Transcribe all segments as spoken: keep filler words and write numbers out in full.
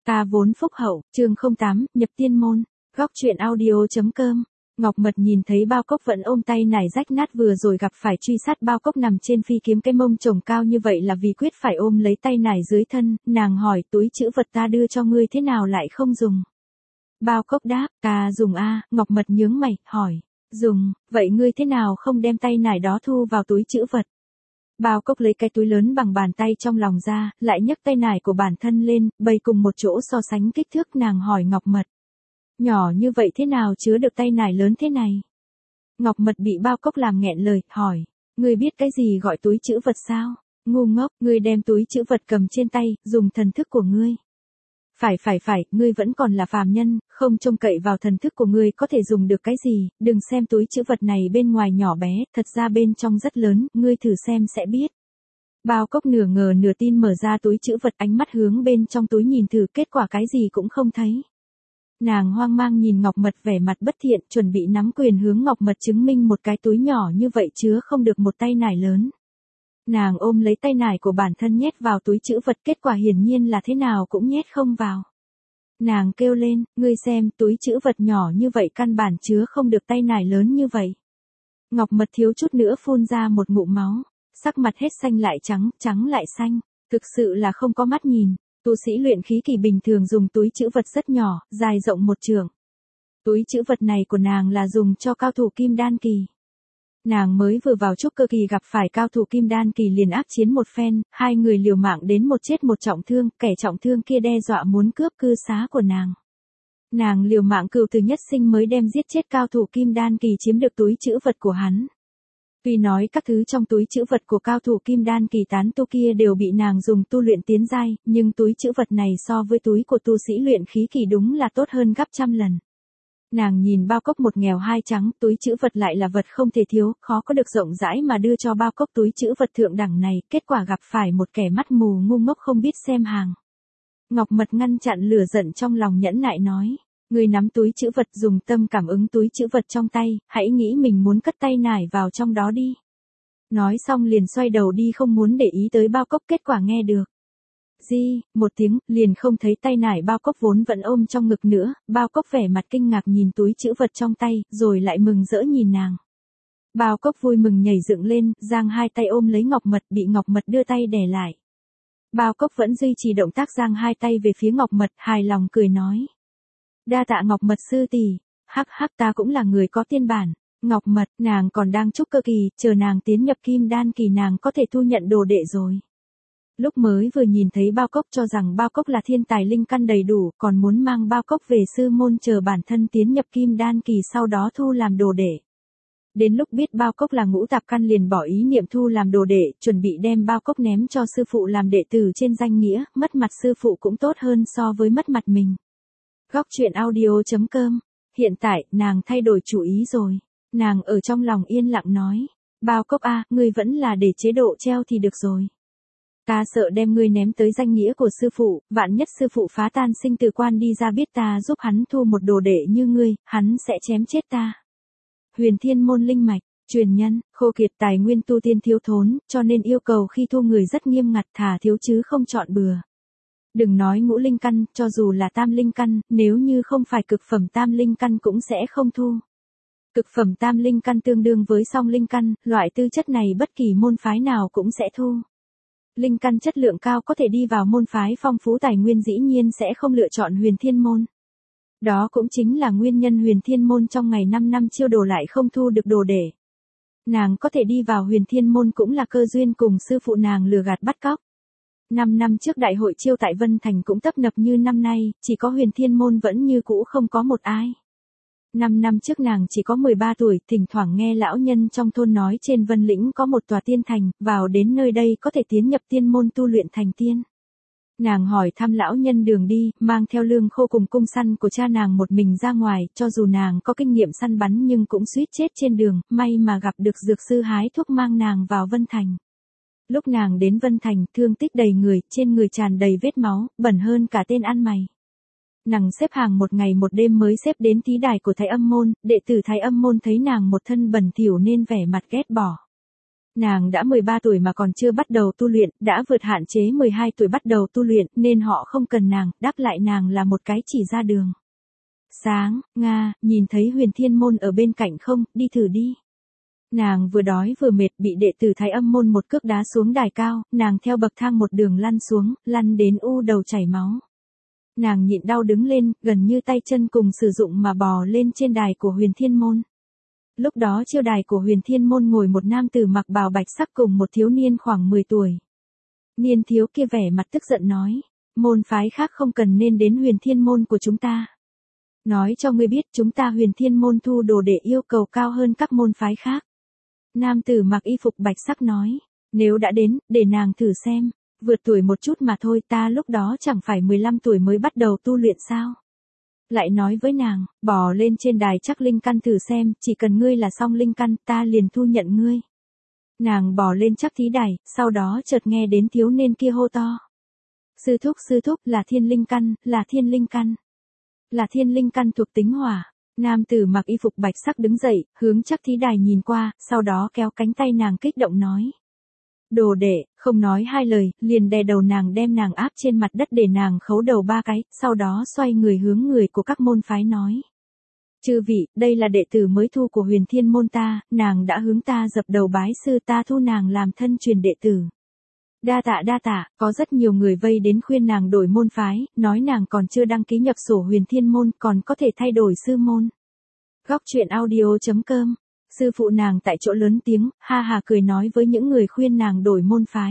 Ta vốn phúc hậu, chương không tám, nhập tiên môn, góc truyện audio.com. Ngọc Mật nhìn thấy Bao Cốc vẫn ôm tay nải rách nát vừa rồi gặp phải truy sát. Bao Cốc nằm trên phi kiếm, cái mông chồng cao như vậy là vì quyết phải ôm lấy tay nải dưới thân. Nàng hỏi, túi trữ vật ta đưa cho ngươi thế nào lại không dùng? Bao Cốc đáp, ta dùng a. Ngọc Mật nhướng mày, hỏi, dùng, vậy ngươi thế nào không đem tay nải đó thu vào túi trữ vật? Bao Cốc lấy cái túi lớn bằng bàn tay trong lòng ra, lại nhấc tay nải của bản thân lên, bày cùng một chỗ so sánh kích thước. Nàng hỏi Ngọc Mật, nhỏ như vậy thế nào chứa được tay nải lớn thế này? Ngọc Mật bị Bao Cốc làm nghẹn lời, hỏi, ngươi biết cái gì gọi túi trữ vật sao? Ngu ngốc, ngươi đem túi trữ vật cầm trên tay, dùng thần thức của ngươi. Phải phải phải, ngươi vẫn còn là phàm nhân, không trông cậy vào thần thức của ngươi có thể dùng được cái gì, đừng xem túi trữ vật này bên ngoài nhỏ bé, thật ra bên trong rất lớn, ngươi thử xem sẽ biết. Bao Cốc nửa ngờ nửa tin mở ra túi trữ vật, ánh mắt hướng bên trong túi nhìn thử, kết quả cái gì cũng không thấy. Nàng hoang mang nhìn Ngọc Mật vẻ mặt bất thiện, chuẩn bị nắm quyền hướng Ngọc Mật chứng minh một cái túi nhỏ như vậy chứa không được một tay nải lớn. Nàng ôm lấy tay nải của bản thân nhét vào túi trữ vật, kết quả hiển nhiên là thế nào cũng nhét không vào. Nàng kêu lên, ngươi xem, túi trữ vật nhỏ như vậy căn bản chứa không được tay nải lớn như vậy. Ngọc Mật thiếu chút nữa phun ra một ngụm máu, sắc mặt hết xanh lại trắng, trắng lại xanh, thực sự là không có mắt nhìn. Tu sĩ luyện khí kỳ bình thường dùng túi trữ vật rất nhỏ, dài rộng một trượng. Túi trữ vật này của nàng là dùng cho cao thủ kim đan kỳ. Nàng mới vừa vào trúc cơ kỳ gặp phải cao thủ kim đan kỳ liền ác chiến một phen, hai người liều mạng đến một chết một trọng thương, kẻ trọng thương kia đe dọa muốn cướp cư xá của nàng. Nàng liều mạng cừu từ nhất sinh mới đem giết chết cao thủ kim đan kỳ, chiếm được túi trữ vật của hắn. Tuy nói các thứ trong túi trữ vật của cao thủ kim đan kỳ tán tu kia đều bị nàng dùng tu luyện tiến giai, nhưng túi trữ vật này so với túi của tu sĩ luyện khí kỳ đúng là tốt hơn gấp trăm lần. Nàng nhìn Bao Cốc một nghèo hai trắng, túi trữ vật lại là vật không thể thiếu, khó có được rộng rãi mà đưa cho Bao Cốc túi trữ vật thượng đẳng này, kết quả gặp phải một kẻ mắt mù ngu ngốc không biết xem hàng. Ngọc Mật ngăn chặn lửa giận trong lòng, nhẫn nại nói, ngươi nắm túi trữ vật, dùng tâm cảm ứng túi trữ vật trong tay, hãy nghĩ mình muốn cất tay nải vào trong đó đi. Nói xong liền xoay đầu đi, không muốn để ý tới Bao Cốc, kết quả nghe được di, một tiếng, liền không thấy tay nải Bao Cốc vốn vẫn ôm trong ngực nữa. Bao Cốc vẻ mặt kinh ngạc nhìn túi trữ vật trong tay, rồi lại mừng rỡ nhìn nàng. Bao Cốc vui mừng nhảy dựng lên, giang hai tay ôm lấy Ngọc Mật, bị Ngọc Mật đưa tay đè lại. Bao Cốc vẫn duy trì động tác giang hai tay về phía Ngọc Mật, hài lòng cười nói, đa tạ Ngọc Mật sư tỷ, hắc hắc, ta cũng là người có tiên bản. Ngọc Mật, nàng còn đang trúc cơ kỳ, chờ nàng tiến nhập kim đan kỳ nàng có thể thu nhận đồ đệ rồi. Lúc mới vừa nhìn thấy Bao Cốc cho rằng Bao Cốc là thiên tài linh căn đầy đủ, còn muốn mang Bao Cốc về sư môn chờ bản thân tiến nhập kim đan kỳ sau đó thu làm đồ đệ. Đến lúc biết Bao Cốc là ngũ tạp căn liền bỏ ý niệm thu làm đồ đệ, chuẩn bị đem Bao Cốc ném cho sư phụ làm đệ tử trên danh nghĩa, mất mặt sư phụ cũng tốt hơn so với mất mặt mình. Góc truyện audio.com. Hiện tại, nàng thay đổi chủ ý rồi. Nàng ở trong lòng yên lặng nói, Bao Cốc a, ngươi vẫn là để chế độ treo thì được rồi. Ta sợ đem ngươi ném tới danh nghĩa của sư phụ, vạn nhất sư phụ phá tan sinh tử quan đi ra biết ta giúp hắn thu một đồ đệ như ngươi, hắn sẽ chém chết ta. Huyền Thiên môn linh mạch, truyền nhân, khô kiệt, tài nguyên tu tiên thiếu thốn, cho nên yêu cầu khi thu người rất nghiêm ngặt, thà thiếu chứ không chọn bừa. Đừng nói ngũ linh căn, cho dù là tam linh căn, nếu như không phải cực phẩm tam linh căn cũng sẽ không thu. Cực phẩm tam linh căn tương đương với song linh căn, loại tư chất này bất kỳ môn phái nào cũng sẽ thu. Linh căn chất lượng cao có thể đi vào môn phái phong phú tài nguyên dĩ nhiên sẽ không lựa chọn Huyền Thiên môn. Đó cũng chính là nguyên nhân Huyền Thiên môn trong ngày năm năm chiêu đồ lại không thu được đồ đệ. Nàng có thể đi vào Huyền Thiên môn cũng là cơ duyên cùng sư phụ nàng lừa gạt bắt cóc. Năm năm trước đại hội chiêu tại Vân Thành cũng tấp nập như năm nay, chỉ có Huyền Thiên môn vẫn như cũ không có một ai. Năm năm trước nàng chỉ có mười ba tuổi, thỉnh thoảng nghe lão nhân trong thôn nói trên Vân Lĩnh có một tòa tiên thành, vào đến nơi đây có thể tiến nhập tiên môn tu luyện thành tiên. Nàng hỏi thăm lão nhân đường đi, mang theo lương khô cùng cung săn của cha nàng một mình ra ngoài, cho dù nàng có kinh nghiệm săn bắn nhưng cũng suýt chết trên đường, may mà gặp được dược sư hái thuốc mang nàng vào Vân Thành. Lúc nàng đến Vân Thành, thương tích đầy người, trên người tràn đầy vết máu, bẩn hơn cả tên ăn mày. Nàng xếp hàng một ngày một đêm mới xếp đến thí đài của Thái Âm môn, đệ tử Thái Âm môn thấy nàng một thân bẩn thỉu nên vẻ mặt ghét bỏ. Nàng đã mười ba tuổi mà còn chưa bắt đầu tu luyện, đã vượt hạn chế mười hai tuổi bắt đầu tu luyện, nên họ không cần nàng, đáp lại nàng là một cái chỉ ra đường. Sáng, Nga, nhìn thấy Huyền Thiên Môn ở bên cạnh không, đi thử đi. Nàng vừa đói vừa mệt, bị đệ tử Thái Âm môn một cước đá xuống đài cao, nàng theo bậc thang một đường lăn xuống, lăn đến u đầu chảy máu. Nàng nhịn đau đứng lên, gần như tay chân cùng sử dụng mà bò lên trên đài của Huyền Thiên Môn. Lúc đó chiêu đài của Huyền Thiên Môn ngồi một nam tử mặc bào bạch sắc cùng một thiếu niên khoảng mười tuổi. Niên thiếu kia vẻ mặt tức giận nói, môn phái khác không cần nên đến Huyền Thiên Môn của chúng ta. Nói cho ngươi biết chúng ta Huyền Thiên Môn thu đồ đệ yêu cầu cao hơn các môn phái khác. Nam tử mặc y phục bạch sắc nói, nếu đã đến, để nàng thử xem, vượt tuổi một chút mà thôi, ta lúc đó chẳng phải mười lăm tuổi mới bắt đầu tu luyện sao. Lại nói với nàng, bò lên trên đài chắc linh căn thử xem, chỉ cần ngươi là xong linh căn, ta liền thu nhận ngươi. Nàng bò lên chắc thí đài, sau đó chợt nghe đến thiếu niên kia hô to. Sư thúc sư thúc, là thiên linh căn, là thiên linh căn. Là thiên linh căn thuộc tính hỏa. Nam tử mặc y phục bạch sắc đứng dậy, hướng chắc thí đài nhìn qua, sau đó kéo cánh tay nàng kích động nói. Đồ đệ, không nói hai lời, liền đè đầu nàng đem nàng áp trên mặt đất để nàng khấu đầu ba cái, sau đó xoay người hướng người của các môn phái nói. Chư vị, đây là đệ tử mới thu của Huyền Thiên Môn ta, nàng đã hướng ta dập đầu bái sư, ta thu nàng làm thân truyền đệ tử. Đa tạ đa tạ, có rất nhiều người vây đến khuyên nàng đổi môn phái, nói nàng còn chưa đăng ký nhập sổ Huyền Thiên Môn, còn có thể thay đổi sư môn. Góc truyện audio chấm com. Sư phụ nàng tại chỗ lớn tiếng, ha hà cười nói với những người khuyên nàng đổi môn phái.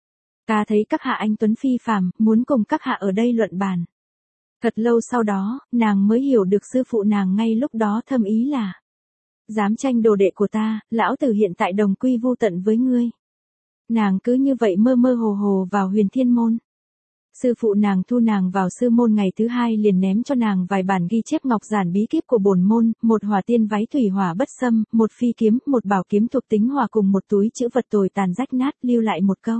Ta thấy các hạ anh tuấn phi phàm, muốn cùng các hạ ở đây luận bàn. Thật lâu sau đó, nàng mới hiểu được sư phụ nàng ngay lúc đó thâm ý là. Dám tranh đồ đệ của ta, lão tử hiện tại đồng quy vu tận với ngươi. Nàng cứ như vậy mơ mơ hồ hồ vào Huyền Thiên Môn. Sư phụ nàng thu nàng vào sư môn ngày thứ hai liền ném cho nàng vài bản ghi chép ngọc giản bí kíp của bổn môn, một hỏa tiên váy thủy hỏa bất xâm, một phi kiếm, một bảo kiếm thuộc tính hỏa cùng một túi chữ vật tồi tàn rách nát, lưu lại một câu.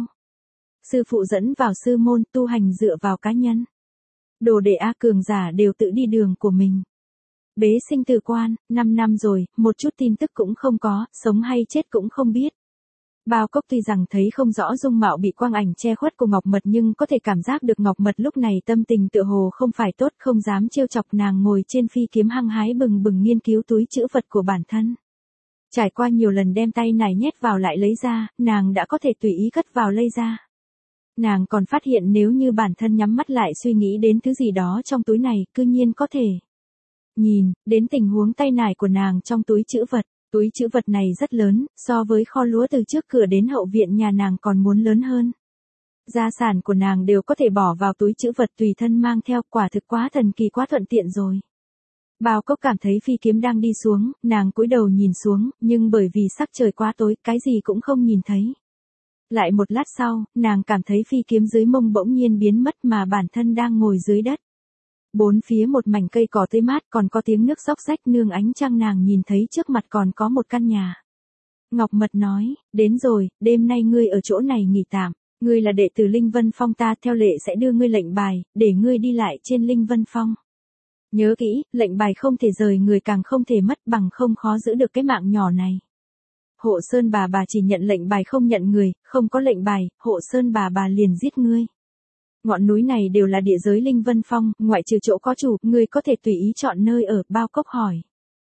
Sư phụ dẫn vào sư môn, tu hành dựa vào cá nhân. Đồ đệ A cường giả đều tự đi đường của mình. Bế sinh từ quan, năm năm rồi, một chút tin tức cũng không có, sống hay chết cũng không biết. Bao Cốc tuy rằng thấy không rõ dung mạo bị quang ảnh che khuất của Ngọc Mật nhưng có thể cảm giác được Ngọc Mật lúc này tâm tình tựa hồ không phải tốt, không dám trêu chọc nàng, ngồi trên phi kiếm hăng hái bừng bừng nghiên cứu túi trữ vật của bản thân. Trải qua nhiều lần đem tay này nhét vào lại lấy ra, nàng đã có thể tùy ý cất vào lây ra. Nàng còn phát hiện nếu như bản thân nhắm mắt lại suy nghĩ đến thứ gì đó trong túi này, cư nhiên có thể nhìn đến tình huống tay nải của nàng trong túi trữ vật. Túi trữ vật này rất lớn, so với kho lúa từ trước cửa đến hậu viện nhà nàng còn muốn lớn hơn. Gia sản của nàng đều có thể bỏ vào túi trữ vật tùy thân mang theo, quả thực quá thần kỳ, quá thuận tiện rồi. Bao Cốc cảm thấy phi kiếm đang đi xuống, nàng cúi đầu nhìn xuống, nhưng bởi vì sắc trời quá tối, cái gì cũng không nhìn thấy. Lại một lát sau, nàng cảm thấy phi kiếm dưới mông bỗng nhiên biến mất mà bản thân đang ngồi dưới đất. Bốn phía một mảnh cây cỏ tươi mát, còn có tiếng nước xóc xách nương ánh trăng, nàng nhìn thấy trước mặt còn có một căn nhà. Ngọc Mật nói, đến rồi, đêm nay ngươi ở chỗ này nghỉ tạm, ngươi là đệ tử Linh Vân Phong, ta theo lệ sẽ đưa ngươi lệnh bài, để ngươi đi lại trên Linh Vân Phong. Nhớ kỹ, lệnh bài không thể rời người, càng không thể mất, bằng không khó giữ được cái mạng nhỏ này. Hộ Sơn bà bà chỉ nhận lệnh bài không nhận người, không có lệnh bài, Hộ Sơn bà bà liền giết ngươi. Ngọn núi này đều là địa giới Linh Vân Phong, ngoại trừ chỗ có chủ, ngươi có thể tùy ý chọn nơi ở. Bao Cốc hỏi.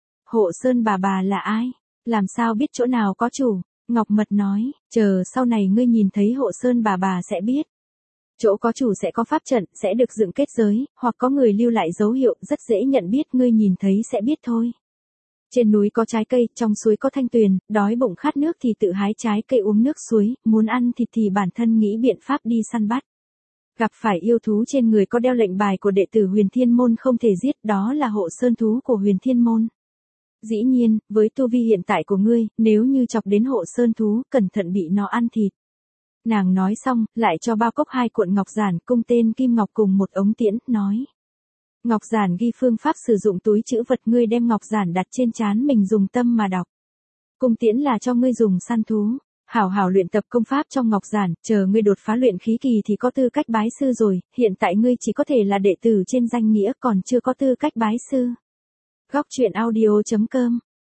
Hộ Sơn bà bà là ai? Làm sao biết chỗ nào có chủ? Ngọc Mật nói, chờ sau này ngươi nhìn thấy Hộ Sơn bà bà sẽ biết. Chỗ có chủ sẽ có pháp trận, sẽ được dựng kết giới, hoặc có người lưu lại dấu hiệu, rất dễ nhận biết, ngươi nhìn thấy sẽ biết thôi. Trên núi có trái cây, trong suối có thanh tuyền, đói bụng khát nước thì tự hái trái cây uống nước suối, muốn ăn thịt thì bản thân nghĩ biện pháp đi săn bắt. Gặp phải yêu thú trên người có đeo lệnh bài của đệ tử Huyền Thiên Môn không thể giết, đó là Hộ Sơn thú của Huyền Thiên Môn. Dĩ nhiên, với tu vi hiện tại của ngươi, nếu như chọc đến Hộ Sơn thú, cẩn thận bị nó ăn thịt. Nàng nói xong, lại cho Bao Cốc hai cuộn ngọc giản, cung tên kim ngọc cùng một ống tiễn, nói. Ngọc giản ghi phương pháp sử dụng túi trữ vật, ngươi đem ngọc giản đặt trên trán mình dùng tâm mà đọc. Cung tiễn là cho ngươi dùng săn thú. Hảo hảo luyện tập công pháp trong ngọc giản, chờ ngươi đột phá luyện khí kỳ thì có tư cách bái sư rồi, hiện tại ngươi chỉ có thể là đệ tử trên danh nghĩa, còn chưa có tư cách bái sư. Góc truyện audio chấm com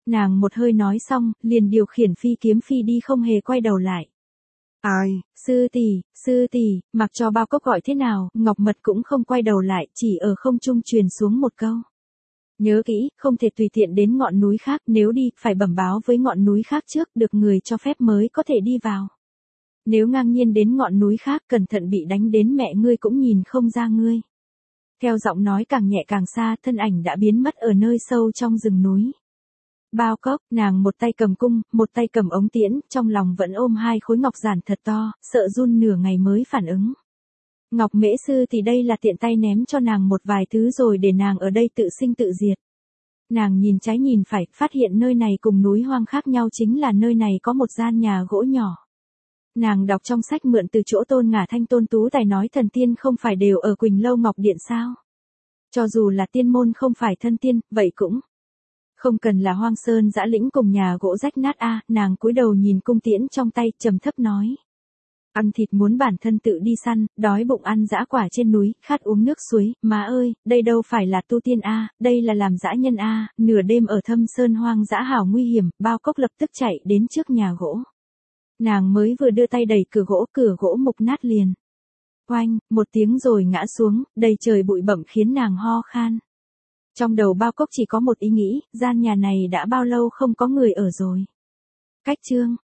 Nàng một hơi nói xong, liền điều khiển phi kiếm phi đi không hề quay đầu lại. Ai? Sư tỷ, sư tỷ, mặc cho bao cốc gọi thế nào, Ngọc Mật cũng không quay đầu lại, chỉ ở không trung truyền xuống một câu. Nhớ kỹ, không thể tùy tiện đến ngọn núi khác, nếu đi, phải bẩm báo với ngọn núi khác trước, được người cho phép mới có thể đi vào. Nếu ngang nhiên đến ngọn núi khác, cẩn thận bị đánh đến mẹ ngươi cũng nhìn không ra ngươi. Theo giọng nói càng nhẹ càng xa, thân ảnh đã biến mất ở nơi sâu trong rừng núi. Bao cốc, nàng một tay cầm cung, một tay cầm ống tiễn, trong lòng vẫn ôm hai khối ngọc giản thật to, sợ run nửa ngày mới phản ứng. Ngọc Mễ Sư thì đây là tiện tay ném cho nàng một vài thứ rồi để nàng ở đây tự sinh tự diệt. Nàng nhìn trái nhìn phải, phát hiện nơi này cùng núi hoang khác nhau chính là nơi này có một gian nhà gỗ nhỏ. Nàng đọc trong sách mượn từ chỗ Tôn Ngả Thanh Tôn Tú Tài nói thần tiên không phải đều ở Quỳnh Lâu Ngọc Điện sao? Cho dù là tiên môn không phải thân tiên, vậy cũng không cần là hoang sơn dã lĩnh cùng nhà gỗ rách nát a. À, nàng cúi đầu nhìn cung tiễn trong tay, trầm thấp nói. Ăn thịt muốn bản thân tự đi săn, đói bụng ăn dã quả trên núi, khát uống nước suối, má ơi, đây đâu phải là tu tiên a, à, đây là làm dã nhân a. À. Nửa đêm ở thâm sơn hoang dã hảo nguy hiểm, Bao Cốc lập tức chạy đến trước nhà gỗ. Nàng mới vừa đưa tay đẩy cửa gỗ, cửa gỗ mục nát liền. Oanh, một tiếng rồi ngã xuống, đầy trời bụi bặm khiến nàng ho khan. Trong đầu Bao Cốc chỉ có một ý nghĩ, gian nhà này đã bao lâu không có người ở rồi. Cách chương